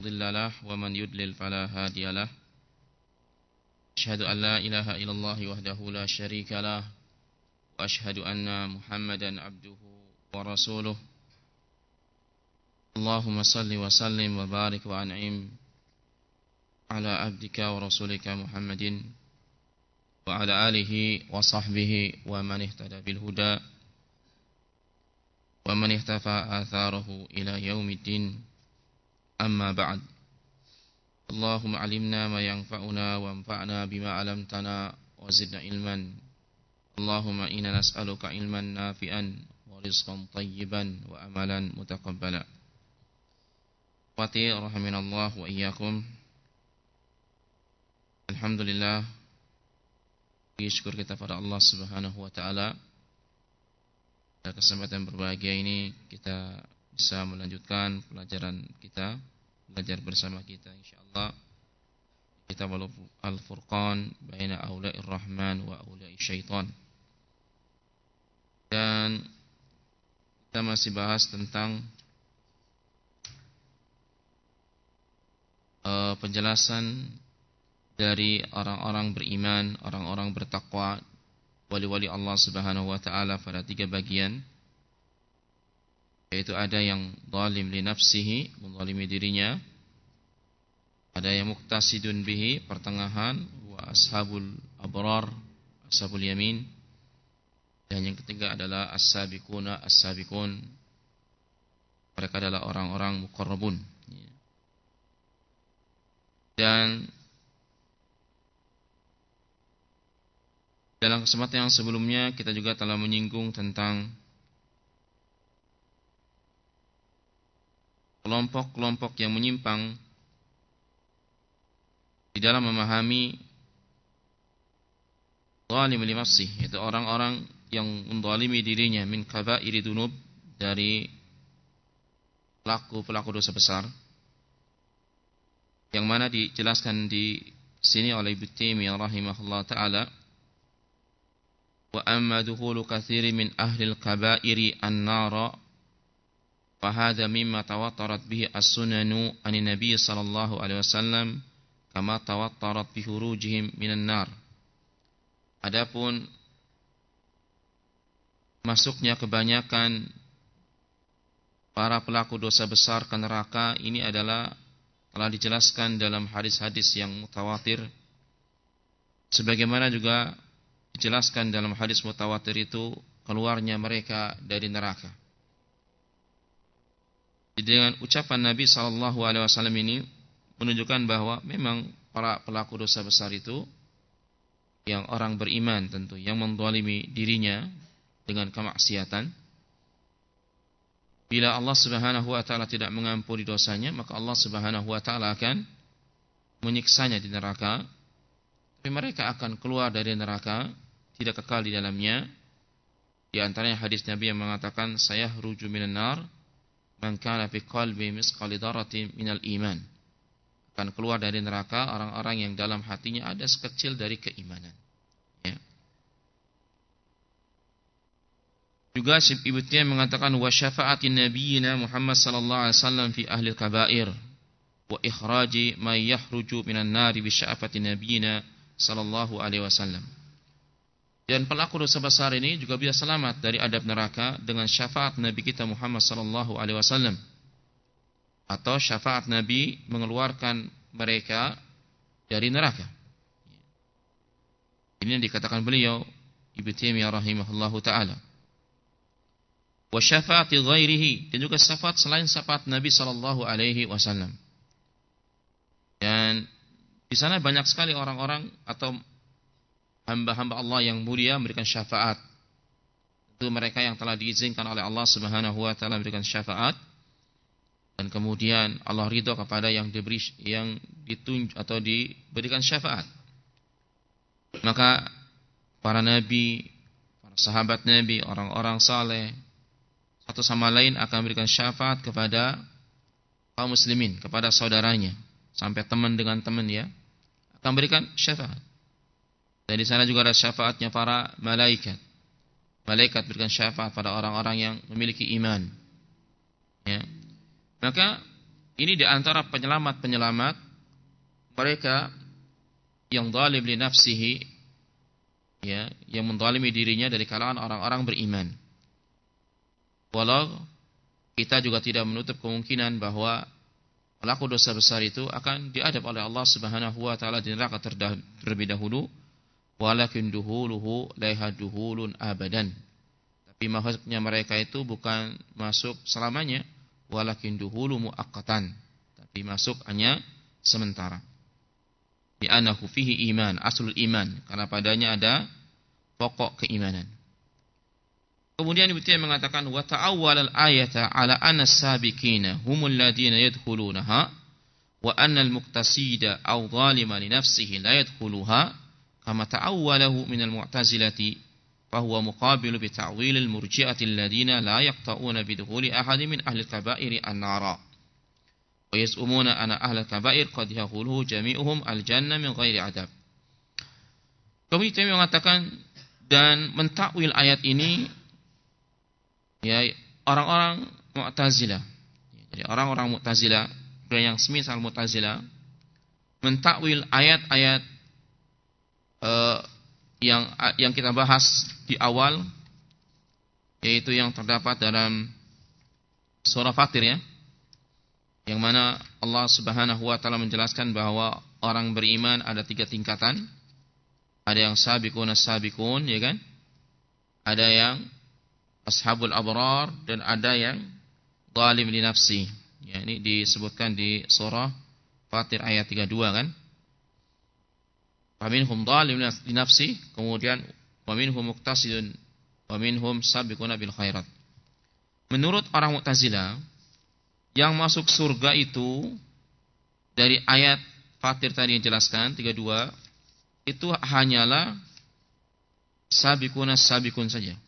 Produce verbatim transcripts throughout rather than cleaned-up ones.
مضل له ومن يضلل فلا هادي له أشهد أن لا إله إلا الله وحده لا شريك له وأشهد أن محمدا عبده ورسوله اللهم صل وسلم وبارك وأنعم على عبدك ورسولك محمد وعلى آله وصحبه ومن اهتدى بالهدى ومن اهتفى آثاره إلى يوم الدين أما بعد اللهم علمنا ما ينفعنا وانفعنا بما علمتنا وزدنا علما اللهم إنا نسألك علما نافعا ورزقا طيبا وأملا متقبلا Wati rahimanallah wa iyyakum. Alhamdulillah, syukur kita pada Allah Subhanahu wa taala. Pada kesempatan berbahagia ini kita bisa melanjutkan pelajaran kita, belajar bersama kita insyaallah. Kitab Al-Furqan baina aula'ir rahman wa aula'i syaitan. Dan kita masih bahas tentang uh, penjelasan dari orang-orang beriman, orang-orang bertakwa, wali-wali Allah Subhanahu wa taala pada tiga bagian. Yaitu ada yang zalim li nafsihi, menzalimi dirinya. Ada yang muqtasidun bihi, pertengahan, wa ashabul abrar, ashabul yamin. Dan yang ketiga adalah as-sabiquna as-sabiqun. Mereka adalah orang-orang muqarrabun. Dan dalam kesempatan yang sebelumnya kita juga telah menyinggung tentang kelompok-kelompok yang menyimpang di dalam memahami zalim li nafsih, yaitu orang-orang yang menzalimi dirinya min kaba'iri dunub, dari pelaku-pelaku dosa besar, yang mana dijelaskan di sini oleh Ibnu Taimiyah rahimahullah taala. Wa amma dukhulu katsiri min ahli al-kaba'iri an-nara fa hadha mimma tawattarat bihi as-sunanu an nabiy sallallahu alaihi wasallam kama tawattarat bi hurujihim minan nar. Adapun masuknya kebanyakan para pelaku dosa besar ke neraka ini adalah telah dijelaskan dalam hadis-hadis yang mutawatir, sebagaimana juga dijelaskan dalam hadis mutawatir itu keluarnya mereka dari neraka. Dengan ucapan Nabi sallallahu alaihi wasallam ini menunjukkan bahwa memang para pelaku dosa besar itu yang orang beriman tentu, yang menzalimi dirinya dengan kemaksiatan, bila Allah Subhanahu wa taala tidak mengampuni dosanya, maka Allah Subhanahu wa taala akan menyiksanya di neraka. Tapi mereka akan keluar dari neraka, tidak kekal di dalamnya. Di antaranya hadis Nabi yang mengatakan, sayahruju minan nar man kana fi qalbi misqali dzarratin minal iman. Akan keluar dari neraka orang-orang yang dalam hatinya ada sekecil dari keimanan. Ya. Juga Ibnu Taimiyah mengatakan wa syafa'atin nabiyina Muhammad sallallahu alaihi wasallam fi ahli al-kaba'ir wa ikhraji may yahruju minan nari bi syafa'ati nabiyina sallallahu alaihi wasallam. Dan pelaku dosa besar ini juga bisa selamat dari adab neraka dengan syafaat Nabi kita Muhammad sallallahu alaihi wasallam, atau syafaat Nabi mengeluarkan mereka dari neraka. Ini yang dikatakan beliau Ibnu Taimiyah rahimahullahu taala. Wa syafaati ghairihi, dan juga syafaat selain syafaat Nabi sallallahu alaihi wasallam. Dan di sana banyak sekali orang-orang atau hamba-hamba Allah yang mulia memberikan syafaat. Itu mereka yang telah diizinkan oleh Allah Subhanahu wa taala memberikan syafaat, dan kemudian Allah ridha kepada yang diberi, yang ditunjuk atau diberikan syafaat. Maka para nabi, para sahabat Nabi, orang-orang saleh satu sama lain akan memberikan syafaat kepada kaum muslimin, kepada saudaranya, sampai teman dengan teman ya, akan memberikan syafaat. Dan di sana juga ada syafaatnya para malaikat. Malaikat berikan syafaat pada orang-orang yang memiliki iman. Ya. Maka ini di antara penyelamat-penyelamat mereka yang zalim li nafsihi, ya, yang menzalimi dirinya dari kalangan orang-orang beriman. Walau kita juga tidak menutup kemungkinan bahwa pelaku dosa besar itu akan diadab oleh Allah Subhanahu wa taala di neraka terlebih dahulu, walakin duhuluhu laiha duhulun abadan. Tapi maksudnya mereka itu bukan masuk selamanya, walakin duhulu muaqqatan, tapi masuk hanya sementara. Di anahu fihi iman, aslul iman, karena padanya ada pokok keimanan. Kemudian Ibnu Taimiyah mengatakan wa ta'awwal al-ayata ala anna as-sabiqina humul ladina yadkhulunaha wa anna al-muqtasida aw zalima li nafsihi la yadkhuluha kama ta'awwalahu min al-mu'tazilati fa huwa muqabilu bi ta'wil al-murji'ati alladina la yaqta'una bi dukhuli ahadin min ahli al-kaba'iri an-nara wa yaz'umuna anna ahli al-kaba'ir qad yadkhuluhu jami'uhum al-jannah min ghairi adab. Kemudian Taimiyah mengatakan dan mentakwil ayat ini ya orang-orang Mu'tazilah. Jadi orang-orang Mu'tazilah dan yang semisal Mu'tazilah mentakwil ayat-ayat uh, yang yang kita bahas di awal, yaitu yang terdapat dalam surah Fatir, ya, yang mana Allah Subhanahu wa taala menjelaskan bahwa orang beriman ada tiga tingkatan. Ada yang sabiqun as-sabiqun, ya kan? Ada yang ashabul abrar dan ada yang zalim li nafsi. Ya, ini disebutkan di surah Fatir ayat tiga puluh dua, kan? Faminhum zalim li nafsi, kemudian wa minhum muqtasidun wa minhum sabiquna bil khairat. Menurut orang Mu'tazilah, yang masuk surga itu dari ayat Fatir tadi yang jelaskan tiga puluh dua itu hanyalah sabiquna sabiqun saja.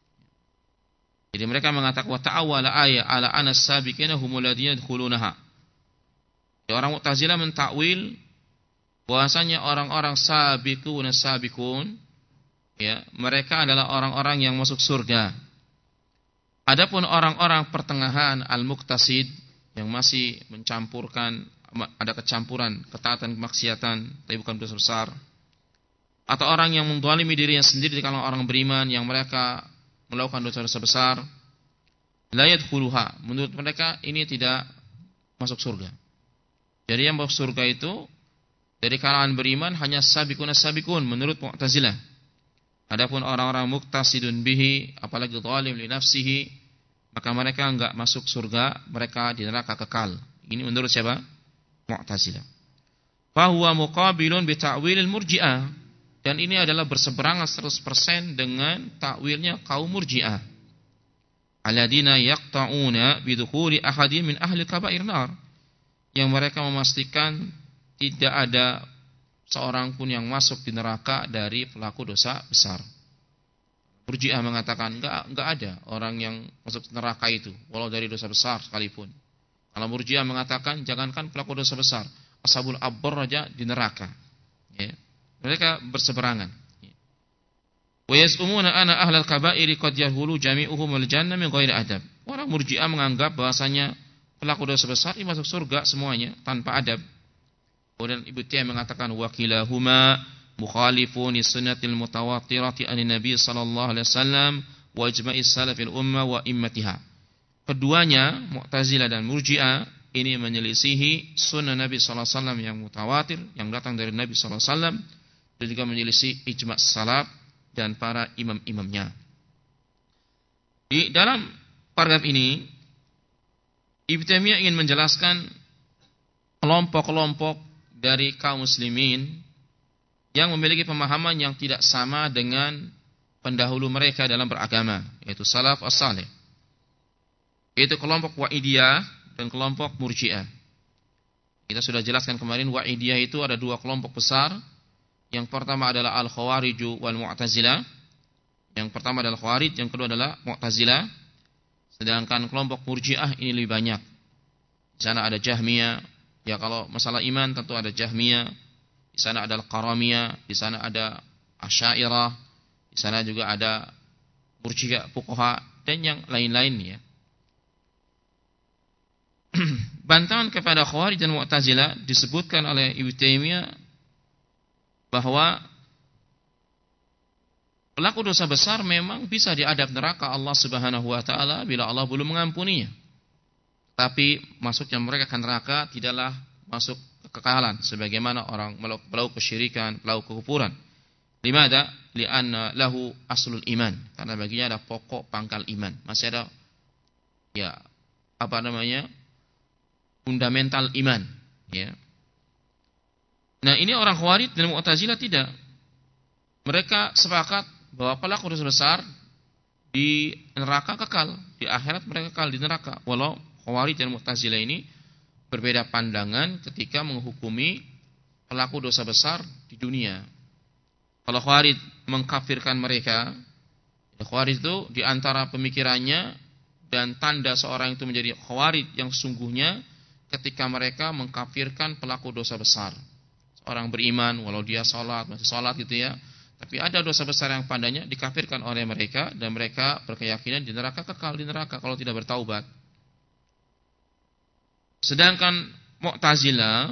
Jadi mereka mengatakan wa ta'awwala ayat ala anas sabiqina humul ladzina yadkhulunaha. Orang Mu'tazilah mentakwil bahwasanya orang-orang sabiqun sabiqun, ya, mereka adalah orang-orang yang masuk surga. Adapun orang-orang pertengahan al-muqtasid yang masih mencampurkan, ada kecampuran ketaatan kemaksiatan tapi bukan dosa besar, atau orang yang menzalimi dirinya sendiri di kalangan orang beriman yang mereka melakukan dosa-dosa besar, la yadkhuluha, menurut mereka ini tidak masuk surga. Jadi yang masuk surga itu dari kalangan beriman hanya sabiqun as-sabiqun menurut Mu'tazilah. Adapun orang-orang muqtasidun bihi, apalagi zalim li nafsihi, maka mereka enggak masuk surga, mereka di neraka kekal. Ini menurut siapa? Mu'tazilah. Fa huwa muqabilun bi ta'wilil murji'ah. Dan ini adalah berseberangan seratus persen dengan takwilnya kaum Murji'ah. Alladzina yaqta'una bidukhuli ahadin min ahli kaba'ir nar. Yang mereka memastikan tidak ada seorang pun yang masuk di neraka dari pelaku dosa besar. Murji'ah mengatakan enggak enggak ada orang yang masuk neraka itu walau dari dosa besar sekalipun. Kalau Murji'ah mengatakan jangankan pelaku dosa besar, ashabul abbar saja di neraka. Ya. Mereka berseberangan. Wa yaz'umuna anna ahlal kaba'iri qad yahulu jami'uhum al-jannah min ghairi adab. Orang Murji'ah menganggap bahwasanya pelaku dosa besar ini masuk surga semuanya tanpa adab. Kemudian Ibnu Taimiyah mengatakan wa kilahuma mukhalifun li sunnatil mutawatirati an Nabi sallallahu alaihi wasallam wa ijma'is salafil ummah wa immatiha. Keduanya, Mu'tazilah dan Murji'ah, ini menyelisihi sunnah Nabi sallallahu alaihi wasallam yang mutawatir yang datang dari Nabi sallallahu alaihi wasallam, dan juga menyelisih ijma' salaf dan para imam-imamnya. Di dalam paragraf ini Ibnu Taimiyah ingin menjelaskan kelompok-kelompok dari kaum muslimin yang memiliki pemahaman yang tidak sama dengan pendahulu mereka dalam beragama, yaitu salaf as-salih. Yaitu kelompok Wa'idiyah dan kelompok Murji'ah. Kita sudah jelaskan kemarin Wa'idiyah itu ada dua kelompok besar. Yang pertama adalah Al-Khawariju wal Mu'tazilah. Yang pertama adalah Khawarij, yang kedua adalah Mu'tazilah. Sedangkan kelompok Murji'ah ini lebih banyak. Di sana ada Jahmiyah. Ya, kalau masalah iman tentu ada Jahmiyah. Di sana ada Al-Qaramiyah, di sana ada Asy'ariyah, di sana juga ada Murji'ah, Fuqaha dan yang lain-lain, ya. bantahan kepada Khawarij dan Mu'tazilah disebutkan oleh Ibnu Taimiyah bahwa pelaku dosa besar memang bisa diadab neraka Allah Subhanahu wa taala bila Allah belum mengampuninya. Tapi masuknya mereka ke neraka tidaklah masuk kekekalan sebagaimana orang melakukan kesyirikan, melakukan kekufuran. Limada? Li'anna lahu aslul iman. Karena baginya ada pokok pangkal iman. Masih ada ya apa namanya? Fundamental iman, ya. Nah, ini orang Khawarij dan Mu'tazilah tidak. Mereka sepakat bahwa pelaku dosa besar di neraka kekal, di akhirat mereka kekal di neraka. Walau Khawarij dan Mu'tazilah ini berbeda pandangan ketika menghukumi pelaku dosa besar di dunia. Kalau Khawarij mengkafirkan mereka, ya Khawarij itu di antara pemikirannya dan tanda seorang itu menjadi Khawarij yang sesungguhnya ketika mereka mengkafirkan pelaku dosa besar. Seorang beriman walau dia salat, masih salat gitu ya, tapi ada dosa besar yang padanya dikafirkan oleh mereka dan mereka berkeyakinan di neraka, kekal di neraka kalau tidak bertaubat. Sedangkan Mu'tazilah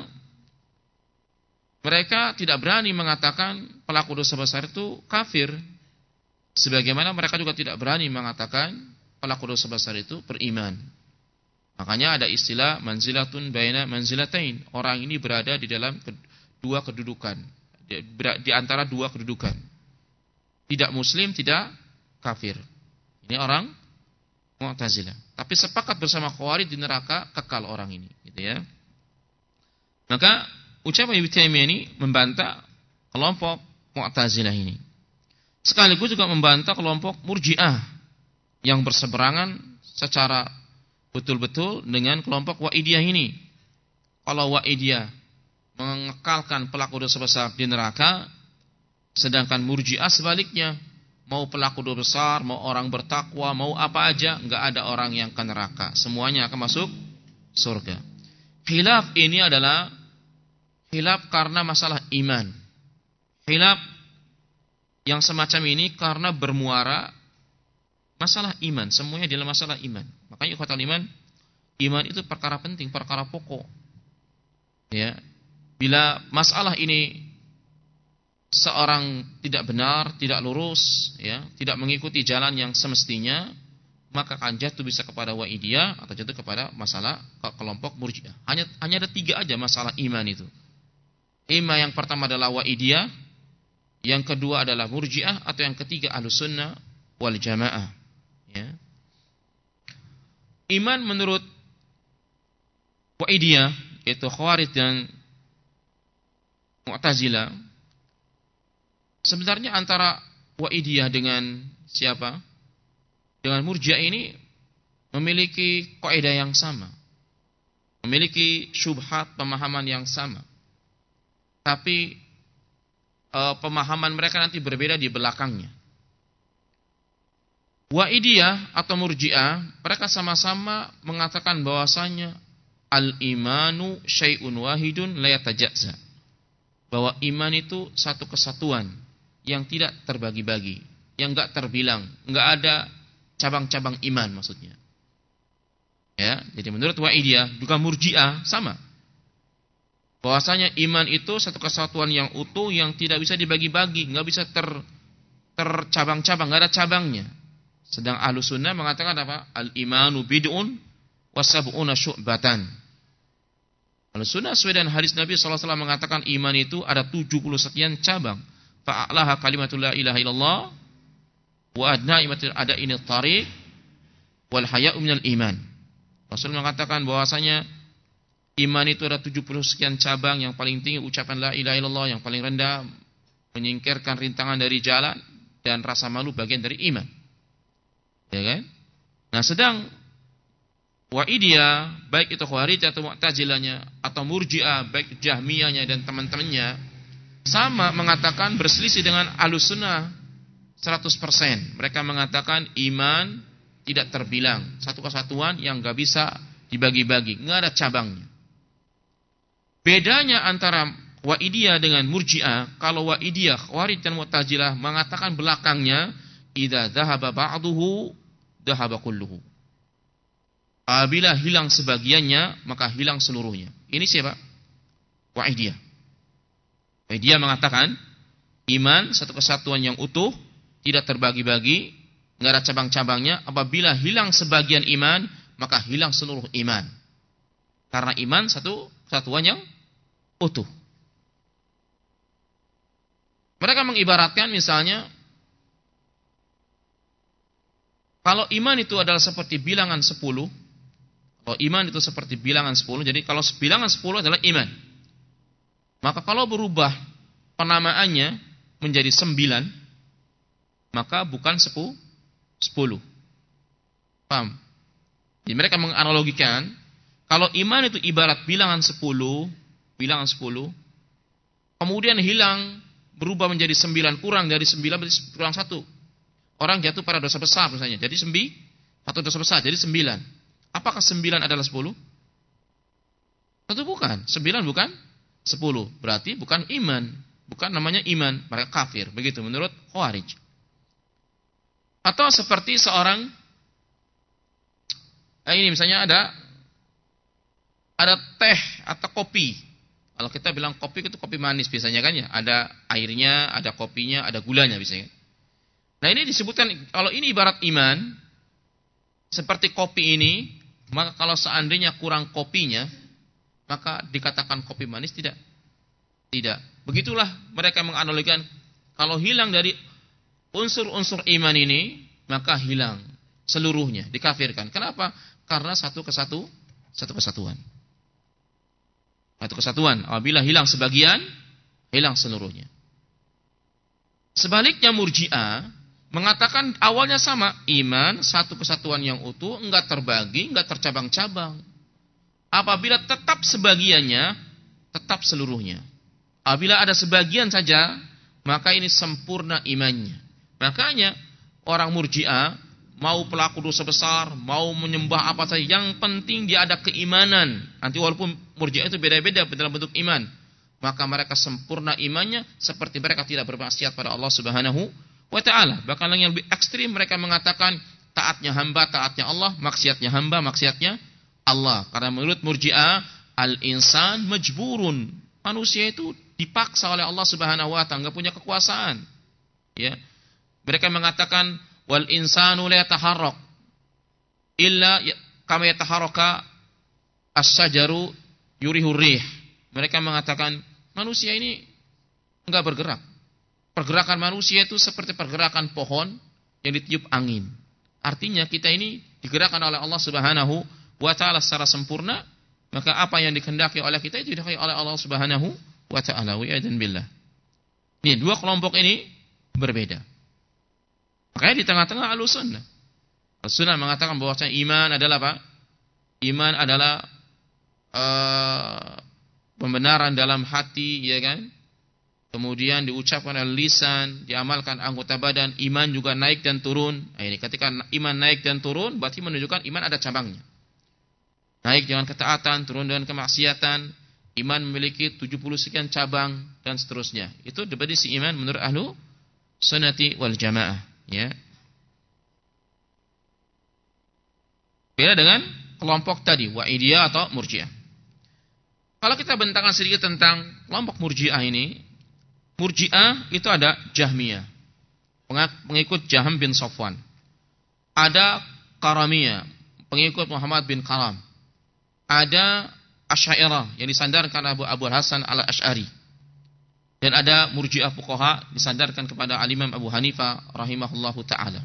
mereka tidak berani mengatakan pelaku dosa besar itu kafir, sebagaimana mereka juga tidak berani mengatakan pelaku dosa besar itu beriman. Makanya ada istilah manzilatun baina manzilatain. Orang ini berada di dalam dua kedudukan, di antara dua kedudukan. Tidak muslim, tidak kafir. Ini orang Mu'tazilah. Tapi sepakat bersama Khawarij di neraka kekal orang ini, gitu ya. Maka ucapan Ibnu Taimiyah ini membantah kelompok Mu'tazilah ini. Sekaligus juga membantah kelompok Murji'ah yang berseberangan secara betul-betul dengan kelompok Wa'idiyah ini. Kalau Wa'idiyah mengekalkan pelaku dosa besar di neraka, sedangkan Murji'ah sebaliknya, mau pelaku dosa besar, mau orang bertakwa, mau apa aja, enggak ada orang yang ke neraka, semuanya akan masuk surga. Khilaf ini adalah khilaf karena masalah iman. Khilaf yang semacam ini karena bermuara masalah iman, semuanya adalah masalah iman. Makanya ikhwatul iman, iman itu perkara penting, perkara pokok. Ya. Bila masalah ini seorang tidak benar, tidak lurus, ya, tidak mengikuti jalan yang semestinya, maka akan jatuh bisa kepada Wa'idiyah atau jatuh kepada masalah kelompok Murji'ah. Hanya hanya ada tiga aja masalah iman itu. Ima yang pertama adalah Wa'idiyah, yang kedua adalah Murji'ah, atau yang ketiga Ahlussunnah wal Jamaah. Ya. Iman menurut Wa'idiyah, yaitu Khawarij dan Mu'tazilah, sebenarnya antara Wa'idiyah dengan siapa? Dengan Murji'ah ini memiliki kaidah yang sama, memiliki syubhat pemahaman yang sama. Tapi e, pemahaman mereka nanti berbeda di belakangnya. Wa'idiyah atau Murji'ah, mereka sama-sama mengatakan bahwasanya al-imanu syai'un wahidun la yatajazza. Bahwa iman itu satu kesatuan yang tidak terbagi-bagi, yang enggak terbilang, enggak ada cabang-cabang iman maksudnya. Ya, jadi menurut Wa'idiyah juga Murji'ah sama. Bahwasanya iman itu satu kesatuan yang utuh yang tidak bisa dibagi-bagi, enggak bisa ter tercabang-cabang, enggak ada cabangnya. Sedang Ahlussunnah mengatakan apa? Al-imanu bid'un wa sab'una syu'batan. Ahlussunnah sesuai dengan hadis Nabi sallallahu alaihi wasallam mengatakan iman itu ada tujuh puluh sekian cabang. Fa'alaha kalimatul la ilaha illallah wa adna imatil adaini tariq wal haya'u minal iman. Rasul mengatakan bahwasanya iman itu ada tujuh puluh sekian cabang, yang paling tinggi ucapan la ilaha illallah, yang paling rendah menyingkirkan rintangan dari jalan, dan rasa malu bagian dari iman. Ya kan? Nah, sedang Wa'idiyah, baik itu Khawarij atau Mu'tazilahnya atau Murji'ah, baik Jahmiyahnya dan teman-temannya, sama mengatakan berselisih dengan Ahlussunnah seratus persen. Mereka mengatakan iman tidak terbilang, satu kesatuan yang enggak bisa dibagi-bagi, enggak ada cabangnya. Bedanya antara Wa'idiyah dengan Murji'ah, kalau Wa'idiyah, Khawarij dan Mu'tazilah mengatakan belakangnya idza dhahaba ba'duhu dhahaba kulluhu. Apabila hilang sebagiannya, maka hilang seluruhnya. Ini siapa? Wa'idiyah. Wa'idiyah mengatakan, iman satu kesatuan yang utuh, tidak terbagi-bagi, enggak ada cabang-cabangnya. Apabila hilang sebagian iman, maka hilang seluruh iman. Karena iman satu kesatuan yang utuh. Mereka mengibaratkan misalnya, kalau iman itu adalah seperti bilangan sepuluh, kalau iman itu seperti bilangan sepuluh, jadi kalau bilangan sepuluh adalah iman. Maka kalau berubah penamaannya menjadi sembilan, maka bukan sepuluh. Paham? Jadi mereka menganalogikan, kalau iman itu ibarat bilangan sepuluh, bilangan sepuluh, kemudian hilang, berubah menjadi sembilan, kurang dari sembilan, berarti kurang satu. Orang jatuh pada dosa besar misalnya, jadi sembi, satu dosa besar, jadi sembilan. Apakah sembilan adalah sepuluh? Tentu bukan. Sembilan bukan sepuluh. Berarti bukan iman. Bukan namanya iman. Mereka kafir. Begitu menurut Khawarij. Atau seperti seorang, eh ini misalnya ada ada teh atau kopi. Kalau kita bilang kopi itu kopi manis biasanya kan ya. Ada airnya, ada kopinya, ada gulanya biasanya. Nah ini disebutkan, kalau ini ibarat iman, seperti kopi ini, maka kalau seandainya kurang kopinya, maka dikatakan kopi manis tidak? Tidak. Begitulah mereka menganalogikan, kalau hilang dari unsur-unsur iman ini, maka hilang seluruhnya, dikafirkan. Kenapa? Karena satu kesatu, satu kesatuan. Satu kesatuan. Apabila hilang sebagian, hilang seluruhnya. Sebaliknya Murji'ah mengatakan awalnya sama, iman satu kesatuan yang utuh, enggak terbagi, enggak tercabang-cabang. Apabila tetap sebagiannya, tetap seluruhnya. Apabila ada sebagian saja, maka ini sempurna imannya. Makanya orang Murji'ah mau pelaku dosa besar, mau menyembah apa saja, yang penting dia ada keimanan. Nanti walaupun Murji'ah itu beda-beda dalam bentuk iman, maka mereka sempurna imannya seperti mereka tidak bermaksiat pada Allah Subhanahu wa ta'ala. Bahkan yang lebih ekstrim mereka mengatakan taatnya hamba, taatnya Allah, maksiatnya hamba, maksiatnya Allah. Karena menurut Murji'ah, al-insan majburun. Manusia itu dipaksa oleh Allah Subhanahu wa ta'ala, enggak punya kekuasaan. Ya. Mereka mengatakan wal insanu la yataharrak illa kama yataharraka as-sajaru yurihur rih. Mereka mengatakan manusia ini enggak bergerak. Pergerakan manusia itu seperti pergerakan pohon yang ditiup angin. Artinya kita ini digerakkan oleh Allah Subhanahu wa ta'ala secara sempurna, maka apa yang dikehendaki oleh kita itu dikehendaki oleh Allah Subhanahu wa ta'ala. Wa'idhan billah. Ini dua kelompok ini berbeda. Makanya di tengah-tengah Ahlussunnah. Ahlussunnah mengatakan bahwa iman adalah apa? Iman adalah uh, pembenaran dalam hati, ya kan? Kemudian diucapkan oleh lisan, diamalkan anggota badan, iman juga naik dan turun. Nah, ini ketika iman naik dan turun, berarti menunjukkan iman ada cabangnya. Naik dengan ketaatan, turun dengan kemaksiatan. Iman memiliki tujuh puluh sekian cabang dan seterusnya. Itu definisi iman menurut ahlu sunnati wal jamaah. Ya. Beda dengan kelompok tadi, Wa'idiyah atau Murji'ah. Kalau kita bentangkan sedikit tentang kelompok Murji'ah ini, Murji'ah itu ada Jahmiyah, pengikut Jahm bin Safwan. Ada Karamiyah, pengikut Muhammad bin Karam. Ada Asy'ariyah yang disandarkan Abu Abu Hasan al-Asy'ari. Dan ada Murji'ah fuqaha disandarkan kepada Al-Imam Abu Hanifah rahimahullahu taala.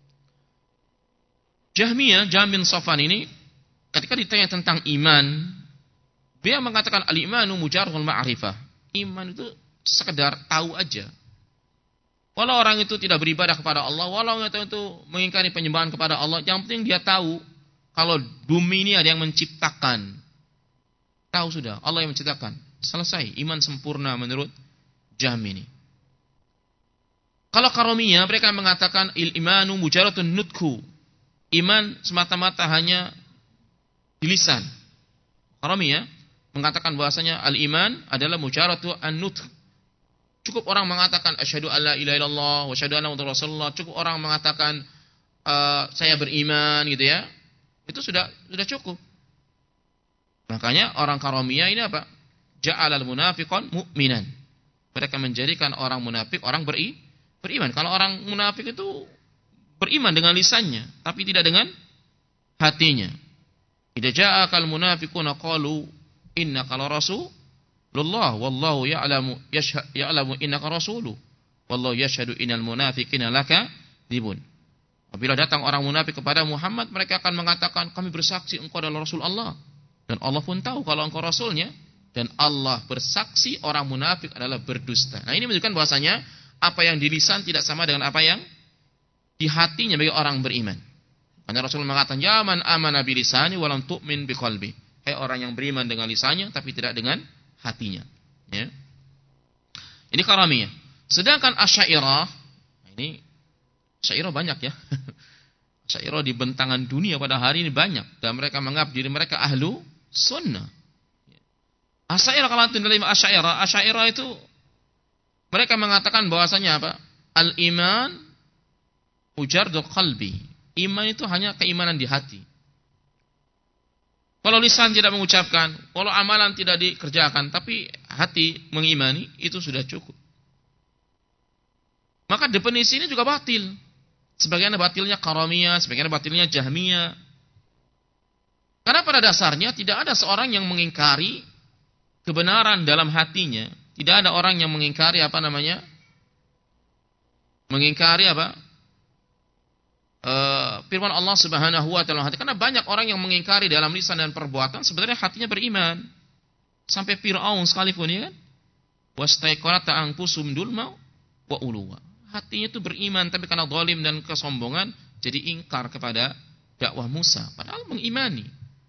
Jahmiyah, Jahm bin Safwan ini ketika ditanya tentang iman, dia mengatakan al-imanu mujarradul ma'rifah. Iman itu sekedar tahu aja. Walau orang itu tidak beribadah kepada Allah, walau orang itu mengingkari penyembahan kepada Allah, yang penting dia tahu kalau bumi ini ada yang menciptakan. Tahu sudah, Allah yang menciptakan. Selesai, iman sempurna menurut Jahm ini. Kalau Karamiyah, mereka mengatakan il-imanu mujarradun nutku. Iman semata-mata hanya di lisan. Karamiyah mengatakan bahwasanya al-iman adalah mujarradu an-nutq. Cukup orang mengatakan asyhadu alla ilaha illallah wa asyhadu anna muhammadar rasulullah. Cukup orang mengatakan uh, saya beriman gitu ya. Itu sudah sudah cukup. Makanya orang karomiyah ini apa? Ja'alal munafiqan mu'minan. Mereka menjadikan orang munafik orang beri, beriman. Kalau orang munafik itu beriman dengan lisannya, tapi tidak dengan hatinya. Idza ja'akal munafiquna qalu innaka la rasulullah wallahu ya'lamu yashhadu ya'lamu innaka rasuluh wallahu yashhadu innal munafiqina lakadzibun. Apabila datang orang munafik kepada Muhammad, mereka akan mengatakan, kami bersaksi engkau adalah Rasul Allah. Dan Allah pun tahu kalau engkau Rasulnya. Dan Allah bersaksi orang munafik adalah berdusta. Nah, ini menunjukkan bahwasanya apa yang di lisan tidak sama dengan apa yang di hatinya bagi orang beriman. Karena Rasul mengatakan, ya man amana bilisani walam tu'min biqalbi. Hai orang yang beriman dengan lisannya tapi tidak dengan hatinya. Ya. Ini karamiyah. Sedangkan Asy'ariyah, ini Asy'ariyah banyak ya. Asy'ariyah di bentangan dunia pada hari ini banyak. Dan mereka menganggap diri mereka ahlu sunnah. Asy'ariyah, kalau itu dalam Asy'ariyah, Asy'ariyah itu mereka mengatakan bahwasanya apa? Al-iman ujardul qalbi. Iman itu hanya keimanan di hati. Kalau lisan tidak mengucapkan, kalau amalan tidak dikerjakan, tapi hati mengimani, itu sudah cukup. Maka definisi ini juga batil. Sebagian batilnya karamiyah, sebagian batilnya jahmiyah. Karena pada dasarnya tidak ada seorang yang mengingkari kebenaran dalam hatinya. Tidak ada orang yang mengingkari apa namanya? Mengingkari apa? E, firman Allah Subhanahu wa taala. Karena banyak orang yang mengingkari dalam lisan dan perbuatan, sebenarnya hatinya beriman. Sampai Firaun sekalipun, ya kan? Wastaiqanat anfusum dulma wa uluwa. Hatinya itu beriman, tapi karena zalim dan kesombongan jadi ingkar kepada dakwah Musa, padahal mengimani.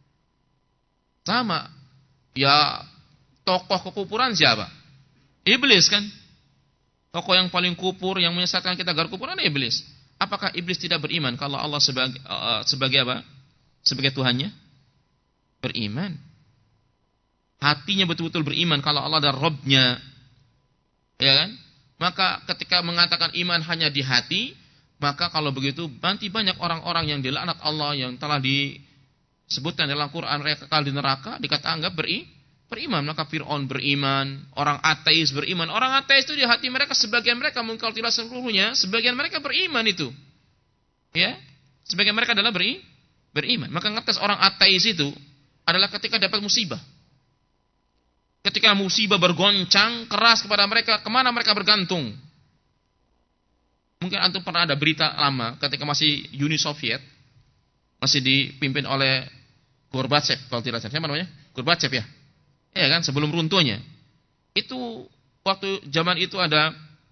Sama ya, tokoh kekufuran siapa? Iblis kan? Tokoh yang paling kufur, yang menyesatkan kita agar kufuran, iblis. Apakah iblis tidak beriman kalau Allah sebagai uh, sebagai apa? Sebagai Tuhannya? Beriman. Hatinya betul-betul beriman kalau Allah adalah Rabbnya. Ya kan? Maka ketika mengatakan iman hanya di hati, maka kalau begitu nanti banyak orang-orang yang dilaknat Allah, yang telah disebutkan dalam Quran mereka kekal di neraka, dikata anggap beri, beriman. Maka Fir'aun beriman, orang ateis beriman. Orang ateis itu di hati mereka, sebagian mereka mungkin kalau tidak seluruhnya, sebagian mereka beriman itu. Ya, sebagian mereka adalah beri, beriman. Maka ngetes orang ateis itu adalah ketika dapat musibah. Ketika musibah bergoncang keras kepada mereka, kemana mereka bergantung? Mungkin antum pernah ada berita lama ketika masih Uni Soviet, masih dipimpin oleh Gorbachev, kalau tidak salah, siapa namanya? Gorbachev ya? Iya kan, sebelum runtuhnya. Itu waktu zaman itu ada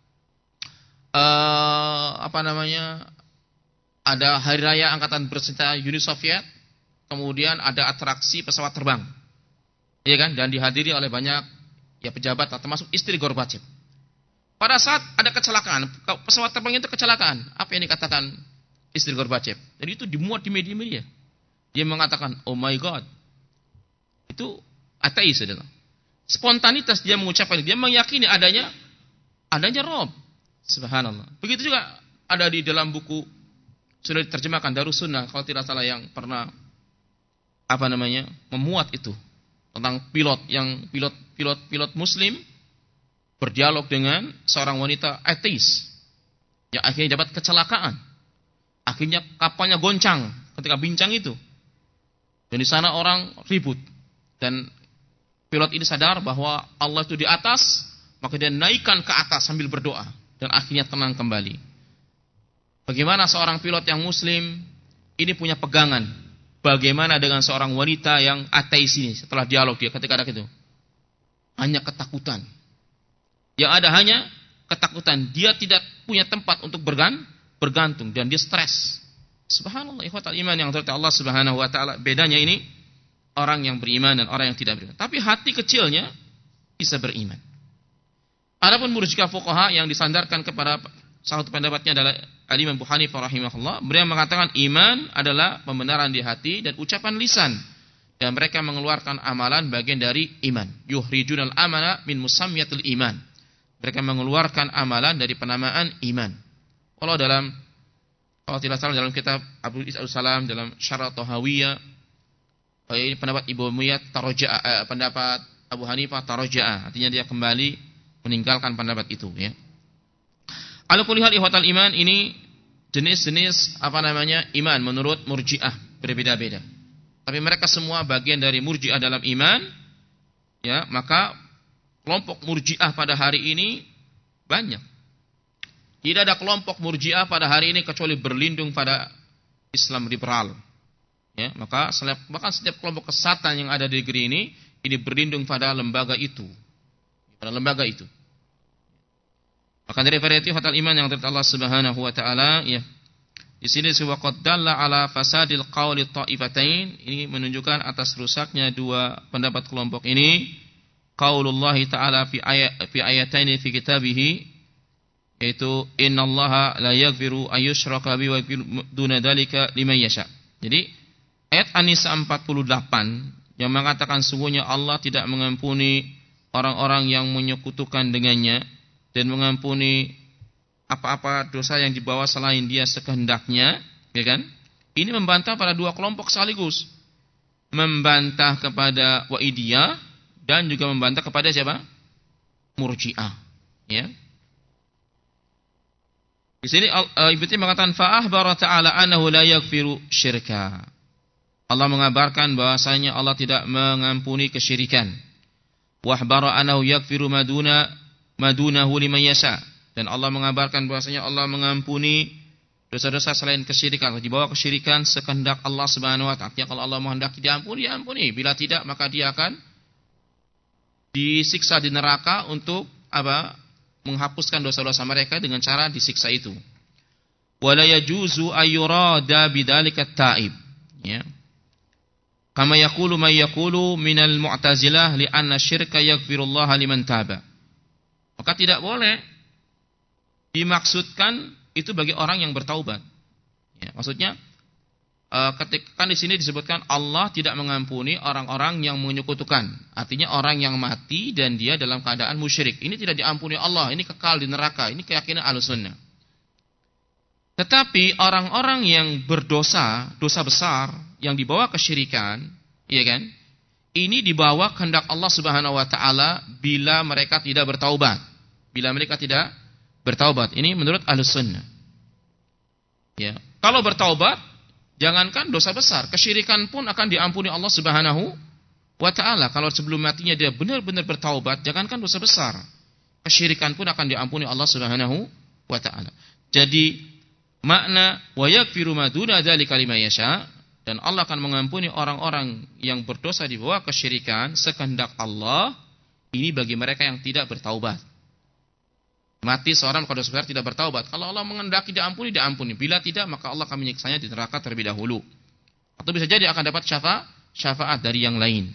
uh, apa namanya? Ada hari raya angkatan bersenjata Uni Soviet, kemudian ada atraksi pesawat terbang. Iya kan, dan dihadiri oleh banyak ya pejabat, termasuk istri Gorbachev. Pada saat ada kecelakaan, pesawat terbang itu kecelakaan, apa yang dikatakan istri Gorbachev? Jadi itu dimuat di media-media. Dia mengatakan, oh my God, itu ateis adalah. Spontanitas dia mengucapkan, dia meyakini adanya adanya Rob. Subhanallah. Begitu juga ada di dalam buku sudah diterjemahkan Darus Sunnah, kalau tidak salah, yang pernah apa namanya memuat itu tentang pilot yang pilot pilot pilot Muslim berdialog dengan seorang wanita ateis yang akhirnya dapat kecelakaan. Akhirnya kapalnya goncang ketika bincang itu. Dan di sana orang ribut. Dan pilot ini sadar bahwa Allah itu di atas, maka dia naikkan ke atas sambil berdoa. Dan akhirnya tenang kembali. Bagaimana seorang pilot yang Muslim ini punya pegangan? Bagaimana dengan seorang wanita yang ateis ini setelah dialog dia ketika ada itu? Hanya ketakutan. Yang ada hanya ketakutan. Dia tidak punya tempat untuk bergantung dan dia stres. Subhanallah, ikhwatal iman yang terhormat Allah Subhanahu wa taala. Bedanya ini orang yang beriman dan orang yang tidak beriman. Tapi hati kecilnya bisa beriman. Adapun murji'ah fuqaha yang disandarkan kepada salah satu pendapatnya adalah Al-Imam Abu Hanifah rahimahullah, beliau mengatakan iman adalah pembenaran di hati dan ucapan lisan, dan mereka mengeluarkan amalan bagian dari iman. Yuhrijunal amala min musammiyatil iman. Mereka mengeluarkan amalan dari penamaan iman. Kalau dalam Kalau tidak salah dalam kitab Abu Isa Al-Salam dalam Syarah Tahawiyah, ini pendapat Ibu Muhammad taroja'a, eh, pendapat Abu Hanifah taroja'a, artinya dia kembali meninggalkan pendapat itu, ya. Ala kulli hal ihwatal iman, ini jenis-jenis apa namanya iman menurut Murji'ah berbeda-beda. Tapi mereka semua bagian dari Murji'ah dalam iman, ya. Maka kelompok Murji'ah pada hari ini banyak. Tidak ada kelompok Murji'ah pada hari ini kecuali berlindung pada Islam liberal. Ya, maka bahkan setiap kelompok kesesatan yang ada di negeri ini ini berlindung pada lembaga itu. Pada lembaga itu. Maka dari variasi fatal iman yang dari Allah Subhanahu wa taala, ya. Di sini disebut qad dalla ala fasadil qauli ta'ifatain, ini menunjukkan atas rusaknya dua pendapat kelompok ini. Qaulullah ta'ala fi ayat fi ayataini fi kitabihi, yaitu innallaha la yaghfiru ayyushraka bihi wa yaghfiru duna dzalika liman yasha. Jadi ayat An-Nisa empat puluh delapan yang mengatakan sungguhnya Allah tidak mengampuni orang-orang yang menyekutukan dengannya dan mengampuni apa-apa dosa yang dibawa selain dia sekehendaknya, ya kan? Ini membantah pada dua kelompok sekaligus. Membantah kepada Wa'idiyah dan juga membantah kepada siapa? Murji'ah, ya. Di sini Ibnu Taimiyah mengatakan fa akhbara ta'ala annahu la yaghfiru syirka. Allah mengabarkan bahwasanya Allah tidak mengampuni kesyirikan. Wa akhbara annahu yaghfiru maduna madunahu liman yasha. Dan Allah mengabarkan bahwasanya Allah mengampuni dosa-dosa selain kesyirikan. Di bawah kesyirikan sekehendak Allah Subhanahu wa taala. Kalau Allah menghendaki diampuni, diampuni. Bila tidak, maka dia akan disiksa di neraka untuk apa? Menghapuskan dosa-dosa mereka dengan cara disiksa itu. Wala yajuzu ayyurada bidzalika at-ta'ib. Ya. Kama yaqulu may yaqulu minal mu'tazilah li anna syirka yaghfirullaha liman taba. Maka tidak boleh dimaksudkan itu bagi orang yang bertaubat. Ya, maksudnya ketika kan di sini disebutkan Allah tidak mengampuni orang-orang yang menyekutukan. Artinya orang yang mati dan dia dalam keadaan musyrik. Ini tidak diampuni Allah, ini kekal di neraka. Ini keyakinan Ahlussunnah. Tetapi orang-orang yang berdosa, dosa besar yang dibawa kesyirikan, iya kan? Ini dibawa kehendak Allah Subhanahu wa taala bila mereka tidak bertaubat. Bila mereka tidak bertaubat. Ini menurut Ahlussunnah. Ya. Kalau bertaubat, jangankan dosa besar, kesyirikan pun akan diampuni Allah Subhanahu wa taala. Kalau sebelum matinya dia benar-benar bertaubat, jangankan dosa besar, kesyirikan pun akan diampuni Allah Subhanahu wa taala. Jadi makna wa yaghfiru ma duna dzalika liman yasha, dan Allah akan mengampuni orang-orang yang berdosa di bawah kesyirikan sekehendak Allah, ini bagi mereka yang tidak bertaubat. Mati seorang kalau dosa besar tidak bertaubat. Kalau Allah menghendaki diampuni, diampuni. Bila tidak, maka Allah akan menyiksanya di neraka terlebih dahulu. Atau bisa jadi akan dapat syafaat, syafaat dari yang lain.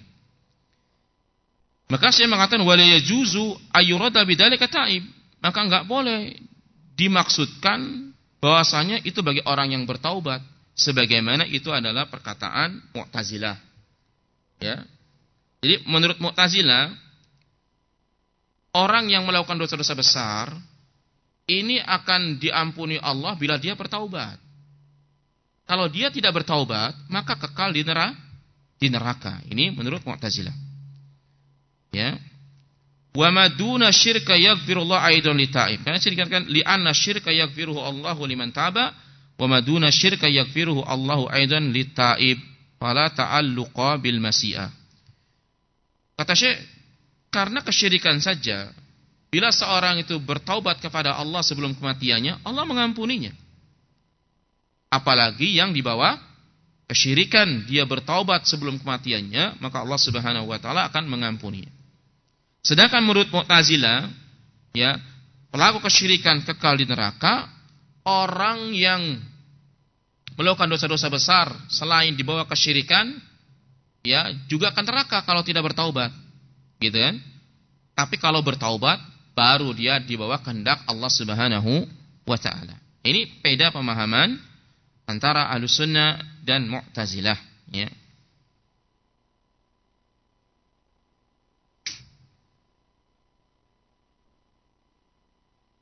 Maka saya mengatakan wala yajuzu ayyurada bidzalika ta'ib. Maka enggak boleh dimaksudkan bahwasanya itu bagi orang yang bertaubat, sebagaimana itu adalah perkataan Mu'tazilah. Ya. Jadi menurut Mu'tazilah, orang yang melakukan dosa-dosa besar ini akan diampuni Allah bila dia bertaubat. Kalau dia tidak bertaubat, maka kekal di neraka. Di neraka. Ini menurut Mu'tazilah. Ya. Wa maduna syirka yaghfirullah aidan li ta'ib. Karena dikatakan li anna syirka yaghfiruhu Allahu liman taba wa maduna syirka yaghfiruhu Allahu aidan li ta'ib. Fala ta'alluqa bil masyiah. Kata Syekh, karena kesyirikan saja, bila seorang itu bertaubat kepada Allah sebelum kematiannya, Allah mengampuninya. Apalagi yang dibawa kesyirikan, dia bertaubat sebelum kematiannya, maka Allah Subhanahu wa taala akan mengampuninya. Sedangkan menurut Mu'tazilah, ya, pelaku kesyirikan kekal di neraka, orang yang melakukan dosa-dosa besar selain dibawa kesyirikan, ya, juga akan neraka kalau tidak bertaubat. Gitu kan? Tapi kalau bertaubat baru dia di bawah kehendak Allah Subhanahu wa taala. Ini beda pemahaman antara Ahlussunnah dan Mu'tazilah, ya.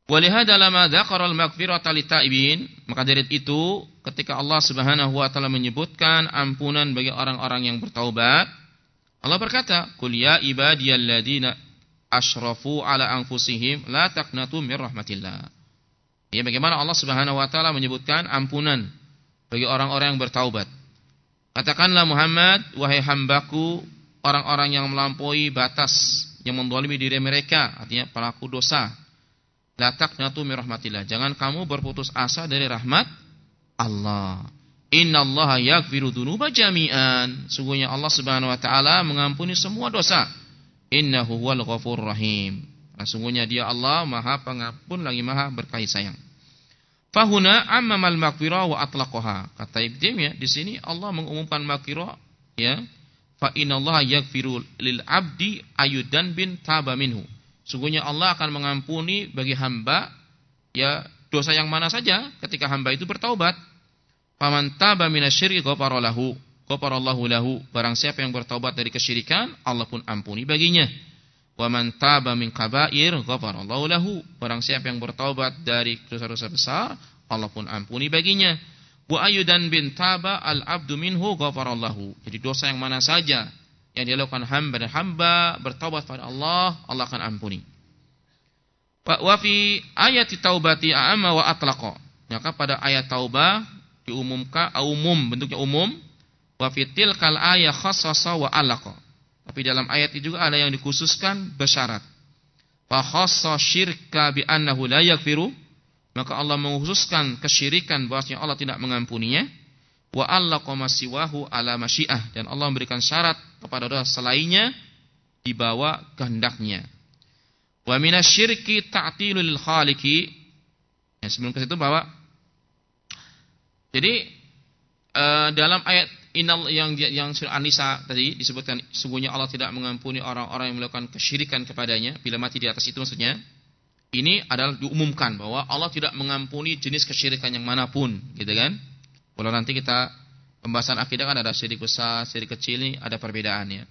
Walihada lama dzakara al-maghfirata lit-taibin, maka dari itu ketika Allah Subhanahu wa taala menyebutkan ampunan bagi orang-orang yang bertaubat, Allah berkata, "Qul ya ibadiyalladzina asyrafu ala anfusihim la taqnatu mir rahmatillah." Ya, bagaimana Allah Subhanahu wa taala menyebutkan ampunan bagi orang-orang yang bertaubat. Katakanlah Muhammad, wahai hambaku, orang-orang yang melampaui batas, yang menzalimi diri mereka, artinya pelaku dosa. La taqnatu mir rahmatillah. Jangan kamu berputus asa dari rahmat Allah. Innallaha yaghfiru dzunuba jami'an. Sungguhnya Allah Subhanahu wa taala mengampuni semua dosa. Innahu huwal ghafurur rahim. Nah, sungguhnya Dia Allah Maha Pengampun lagi Maha berkasih sayang. Fahuna ammamal maghfirah wa atlaqaha. Kata Ibnu Taimiyah, di sini Allah mengumumkan maghfirah, ya. Fa innallaha yaghfiru lil 'abdi ayudan bin taba minhu. Sungguhnya Allah akan mengampuni bagi hamba, ya, dosa yang mana saja ketika hamba itu bertaubat. Faman taba minasyirki ghafara lahu, ghafarallahu lahu. Barang siapa yang bertaubat dari kesyirikan, Allah pun ampuni baginya. Wa man taba min kaba'ir ghafarallahu lahu. Barang siapa yang bertaubat dari dosa-dosa besar, Allah pun ampuni baginya. Wa ayyudan bin taba al-'abdu minhu ghafarallahu. Jadi dosa yang mana saja yang dilakukan hamba dan hamba bertaubat pada Allah, Allah akan ampuni. Wa fi ayati taubati a'amma wa atlaqa. Maka pada ayat taubah diumumkan umum, bentuknya umum. Wa fi tilkal ayat khassasa wa alaqa. Tapi dalam ayat itu juga ada yang dikhususkan bersyarat. Fa khassa syirka bi annahu la yaghfiru. Maka Allah mengkhususkan kesyirikan bahwasanya Allah tidak mengampuninya. Wa allaqa masiwahu ala masyiah, dan Allah memberikan syarat kepada dosa selainnya di bawah kehendaknya. Wa minasyirki ta'tilul khaliqi. Ya, sebelum ke situ bahwa jadi uh, dalam ayat Innal yang yang surah An-Nisa tadi disebutkan sungguhnya Allah tidak mengampuni orang-orang yang melakukan kesyirikan kepadanya bila mati di atas itu, maksudnya ini adalah diumumkan bahwa Allah tidak mengampuni jenis kesyirikan yang manapun, gitu kan? Kalau nanti kita pembahasan akidah kan ada syirik besar, syirik kecil, ini ada perbedaannya.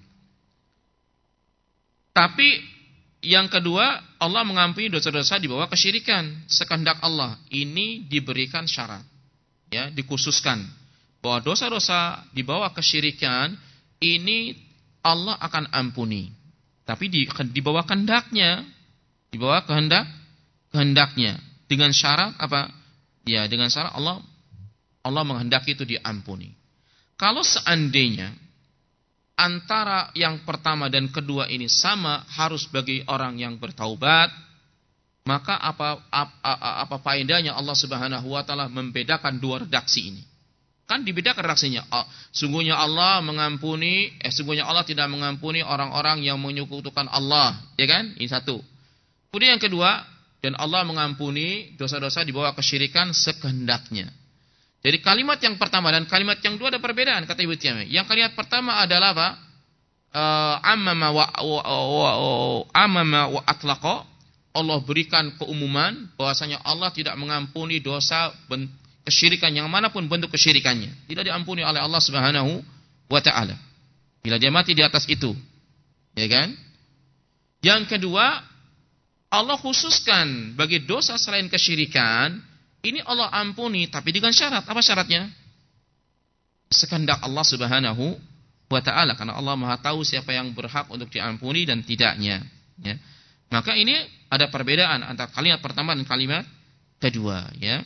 Tapi yang kedua, Allah mengampuni dosa-dosa di bawah kesyirikan sekehendak Allah. Ini diberikan syarat, ya, dikhususkan bahwa dosa-dosa di bawah kesyirikan ini Allah akan ampuni. Tapi di, di bawah kehendaknya, di bawah kehendak kehendaknya dengan syarat apa? Ya, dengan syarat Allah Allah menghendaki itu diampuni. Kalau seandainya antara yang pertama dan kedua ini sama harus bagi orang yang bertaubat, maka apa apa, apa faedahnya Allah Subhanahu wa taala membedakan dua redaksi ini? Kan dibedakan redaksinya. Oh, sungguhnya Allah mengampuni, eh sungguhnya Allah tidak mengampuni orang-orang yang menyekutukan Allah, ya kan? Ini satu. Kemudian yang kedua, dan Allah mengampuni dosa-dosa di bawah kesyirikan sekehendaknya. Jadi kalimat yang pertama dan kalimat yang dua ada perbedaan, kata Ibnu Taimiyah. Yang kalimat pertama adalah apa? Uh, Amama wa, wa, wa, wa amama wa atlaqa. Allah berikan keumuman bahwasanya Allah tidak mengampuni dosa ben, kesyirikan yang manapun bentuk kesyirikannya. Tidak diampuni oleh Allah Subhanahu wa taala. Bila dia mati di atas itu. Ya kan? Yang kedua, Allah khususkan bagi dosa selain kesyirikan, ini Allah ampuni, tapi dengan syarat. Apa syaratnya? Sekehendak Allah Subhanahu wa ta'ala. Karena Allah Maha tahu siapa yang berhak untuk diampuni dan tidaknya. Ya. Maka ini ada perbedaan antara kalimat pertama dan kalimat kedua. Ya.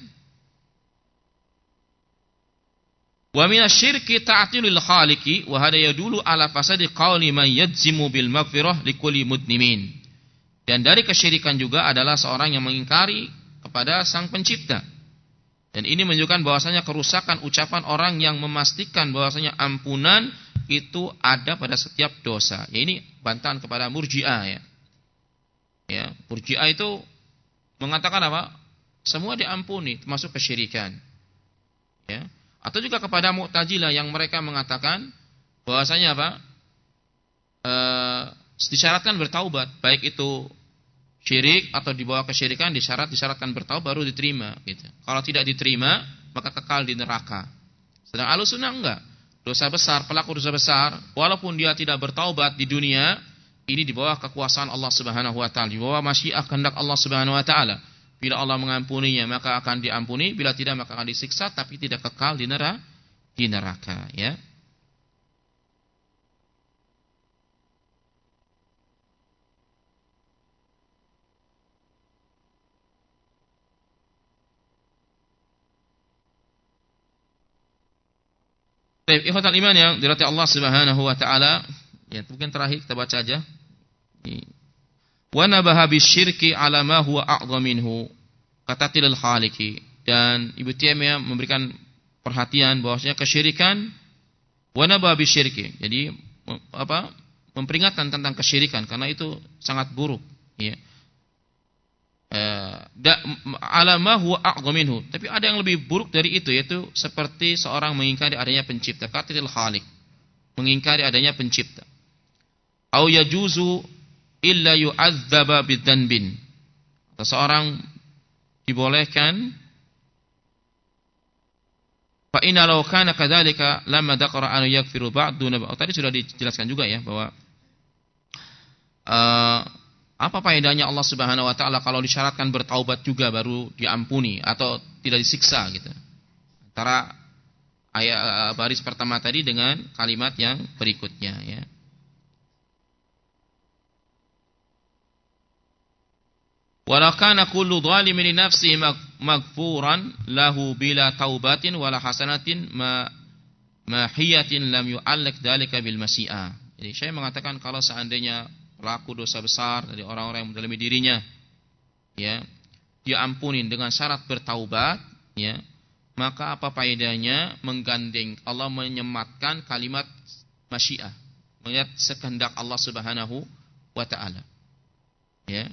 Wa minasyirki ta'tilul khaliqi wa hada yadullu ala fasadi qauli man yajzimu bil maghfirah likulli mudnimin. Dan dari kesyirikan juga adalah seorang yang mengingkari kepada Sang Pencipta. Dan ini menunjukkan bahwasanya kerusakan ucapan orang yang memastikan bahwasanya ampunan itu ada pada setiap dosa. Ya, ini bantahan kepada Murji'ah, ya. Ya, Murji'ah itu mengatakan apa? Semua diampuni termasuk kesyirikan. Ya. Atau juga kepada Mu'tazilah yang mereka mengatakan bahwasanya apa? E, disyaratkan bertaubat, baik itu syirik atau di bawah kesyirikan, disyarat disyaratkan bertaubat baru diterima, gitu. Kalau tidak diterima maka kekal di neraka. Sedang Ahlussunnah enggak. Dosa besar, pelaku dosa besar, walaupun dia tidak bertaubat di dunia, ini di bawah kekuasaan Allah Subhanahu wa taala, di bawah masyiah kehendak Allah Subhanahu wa taala. Bila Allah mengampuninya maka akan diampuni, bila tidak maka akan disiksa tapi tidak kekal di neraka, di neraka ya. Baik, ikhwatal iman yang dirahmati Allah Subhanahu wa taala, ya mungkin terakhir kita baca aja. Wa nabaha bisyirki ala ma huwa a'dham minhu katatilil khaliqi, dan Ibnu Taimiyah memberikan perhatian bahwasanya kesyirikan wa nabaha bisyirki, jadi apa? Memperingatkan tentang kesyirikan karena itu sangat buruk ya. Eh, ala ma huwa a'dham minhu, tapi ada yang lebih buruk dari itu, yaitu seperti seorang mengingkari adanya pencipta, katatilil khaliq, mengingkari adanya pencipta. Au yajuzu illa yu'adzaba bidzanbin, atau seorang dibolehkan fa inna law kana kadzalika lamma dzakara an yaghfiru ba'du nabi. Oh, tadi sudah dijelaskan juga ya bahwa uh, apa faedahnya Allah Subhanahu wa taala kalau disyaratkan bertaubat juga baru diampuni atau tidak disiksa gitu. Antara ayat baris pertama tadi dengan kalimat yang berikutnya ya. Walau kana kullu dhalimin li nafsihi maghfuran lahu bila taubatin wala hasanatin ma mahiyatin lam yu'allaq dzalika bil masyiah. Jadi saya mengatakan kalau seandainya pelaku dosa besar dari orang-orang yang mendalimi dirinya ya, dia ampunin dengan syarat bertaubat ya, maka apa faedahnya menggandeng Allah menyematkan kalimat masyiah, melihat sekehendak Allah Subhanahu wa taala. Ya.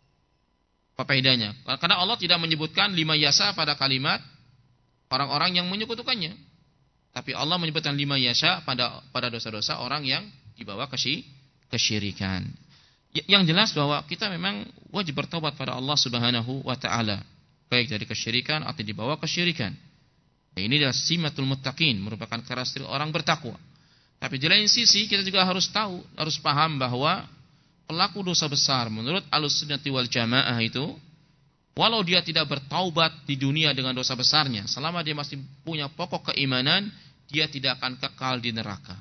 Apa faedahnya? Karena Allah tidak menyebutkan lima yasa pada kalimat orang-orang yang menyekutukannya. Tapi Allah menyebutkan lima yasa pada pada dosa-dosa orang yang dibawa kesyirikan. Yang jelas bahwa kita memang wajib bertobat pada Allah Subhanahu wa taala, baik dari kesyirikan atau dibawa kesyirikan. Nah, ini adalah simatul muttaqin, merupakan karakteristik orang bertakwa. Tapi di lain sisi kita juga harus tahu, harus paham bahwa pelaku dosa besar menurut Ahlussunnati wal Jamaah itu, walau dia tidak bertaubat di dunia dengan dosa besarnya, selama dia masih punya pokok keimanan, dia tidak akan kekal di neraka.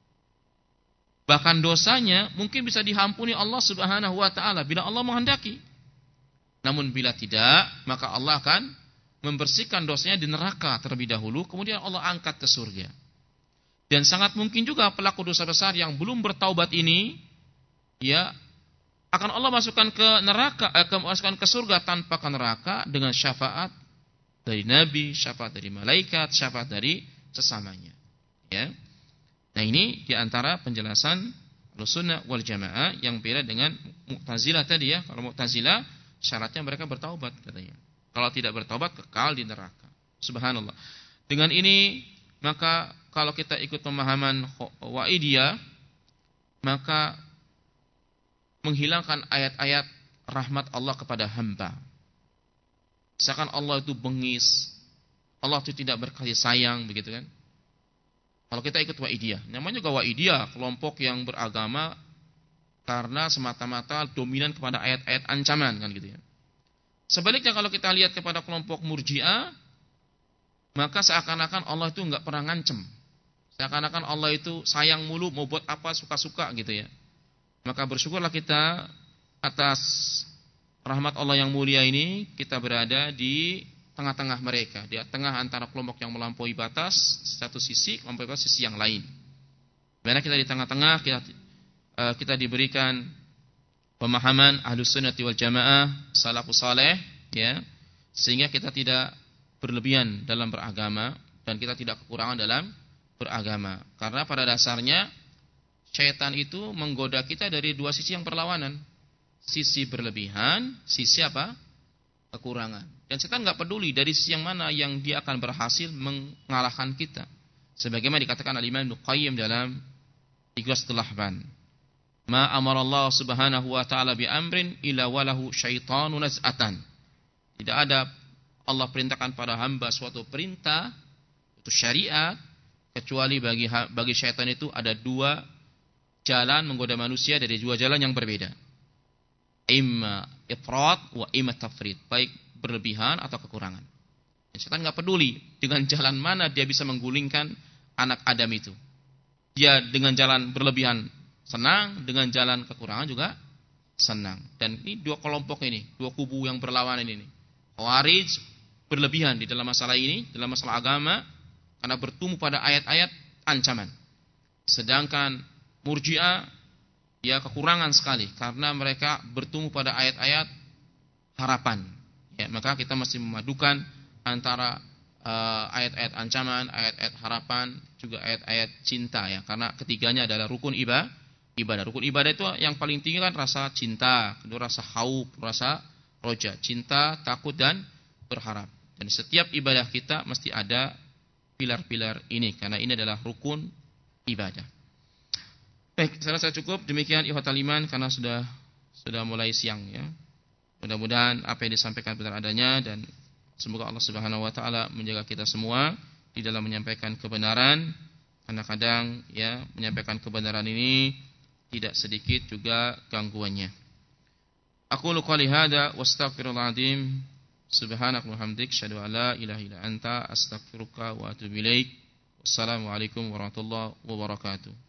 Bahkan dosanya mungkin bisa diampuni Allah Subhanahu wa taala bila Allah menghendaki. Namun bila tidak, maka Allah akan membersihkan dosanya di neraka terlebih dahulu, kemudian Allah angkat ke surga. Dan sangat mungkin juga pelaku dosa besar yang belum bertaubat ini, ya, akan Allah masukkan ke neraka, eh, masukkan ke surga tanpa ke neraka dengan syafaat dari nabi, syafaat dari malaikat, syafaat dari sesamanya. Ya. Nah, ini diantara penjelasan Ahlussunnah wal Jamaah yang beda dengan Mu'tazilah tadi ya. Kalau Mu'tazilah syaratnya mereka bertaubat katanya. Kalau tidak bertaubat kekal di neraka. Subhanallah. Dengan ini maka kalau kita ikut pemahaman Wa'idiyah, maka menghilangkan ayat-ayat rahmat Allah kepada hamba. Misalkan Allah itu bengis, Allah itu tidak berkasih sayang, begitu kan? Kalau kita ikut Wa'idiyah, namanya juga Wa'idiyah, kelompok yang beragama karena semata-mata dominan kepada ayat-ayat ancaman kan gitu ya. Sebaliknya kalau kita lihat kepada kelompok Murji'ah, maka seakan-akan Allah itu enggak pernah ngancem. Seakan-akan Allah itu sayang mulu, mau buat apa suka-suka gitu ya. Maka bersyukurlah kita atas rahmat Allah yang mulia ini, kita berada di tengah-tengah mereka, di tengah antara kelompok yang melampaui batas satu sisi, melampaui batas sisi yang lain. Karena kita di tengah-tengah, kita kita diberikan pemahaman Ahlussunnati wal Jamaah, salafus saleh, ya, sehingga kita tidak berlebihan dalam beragama dan kita tidak kekurangan dalam beragama. Karena pada dasarnya syaitan itu menggoda kita dari dua sisi yang berlawanan. Sisi berlebihan, sisi apa? Kekurangan. Dan setan enggak peduli dari sisi yang mana yang dia akan berhasil mengalahkan kita. Sebagaimana dikatakan oleh Imam Ibnu Qayyim dalam Ighasatul Lahfan. Ma amarallahu subhanahu wa ta'ala bi amrin illa walahu syaitanu naz'atan. Tidak ada Allah perintahkan pada hamba suatu perintah, itu syariat, kecuali bagi bagi syaitan itu ada dua jalan menggoda manusia dari dua jalan yang berbeda. Imma ifrat wa imma tafrid. Baik berlebihan atau kekurangan. Dan setan nggak peduli dengan jalan mana dia bisa menggulingkan anak Adam itu. Dia dengan jalan berlebihan senang, dengan jalan kekurangan juga senang. Dan ini dua kelompok ini, dua kubu yang berlawanan ini. Khawarij berlebihan di dalam masalah ini, dalam masalah agama, karena bertumbuh pada ayat-ayat ancaman. Sedangkan Murji'ah ya kekurangan sekali karena mereka bertumbuh pada ayat-ayat harapan. Ya, maka kita mesti memadukan antara uh, ayat-ayat ancaman, ayat-ayat harapan, juga ayat-ayat cinta ya. Karena ketiganya adalah rukun ibadah. Ibadah rukun ibadah itu yang paling tinggi kan rasa cinta, kedua rasa khauf, rasa roja, cinta, takut dan berharap. Dan setiap ibadah kita mesti ada pilar-pilar ini karena ini adalah rukun ibadah. Baik, saya rasa cukup demikian ikhwatal iman karena sudah sudah mulai siang ya. Mudah-mudahan apa yang disampaikan benar adanya dan semoga Allah Subhanahu wa taala menjaga kita semua di dalam menyampaikan kebenaran. Karena kadang ya menyampaikan kebenaran ini tidak sedikit juga gangguannya. Aqulu qouli hadza wastaghfirullahal azim. Subhanakallahumma wa hamdik asyhadu an la ilaha illa anta astaghfiruka wa atubu ilaik. Wassalamualaikum warahmatullahi wabarakatuh.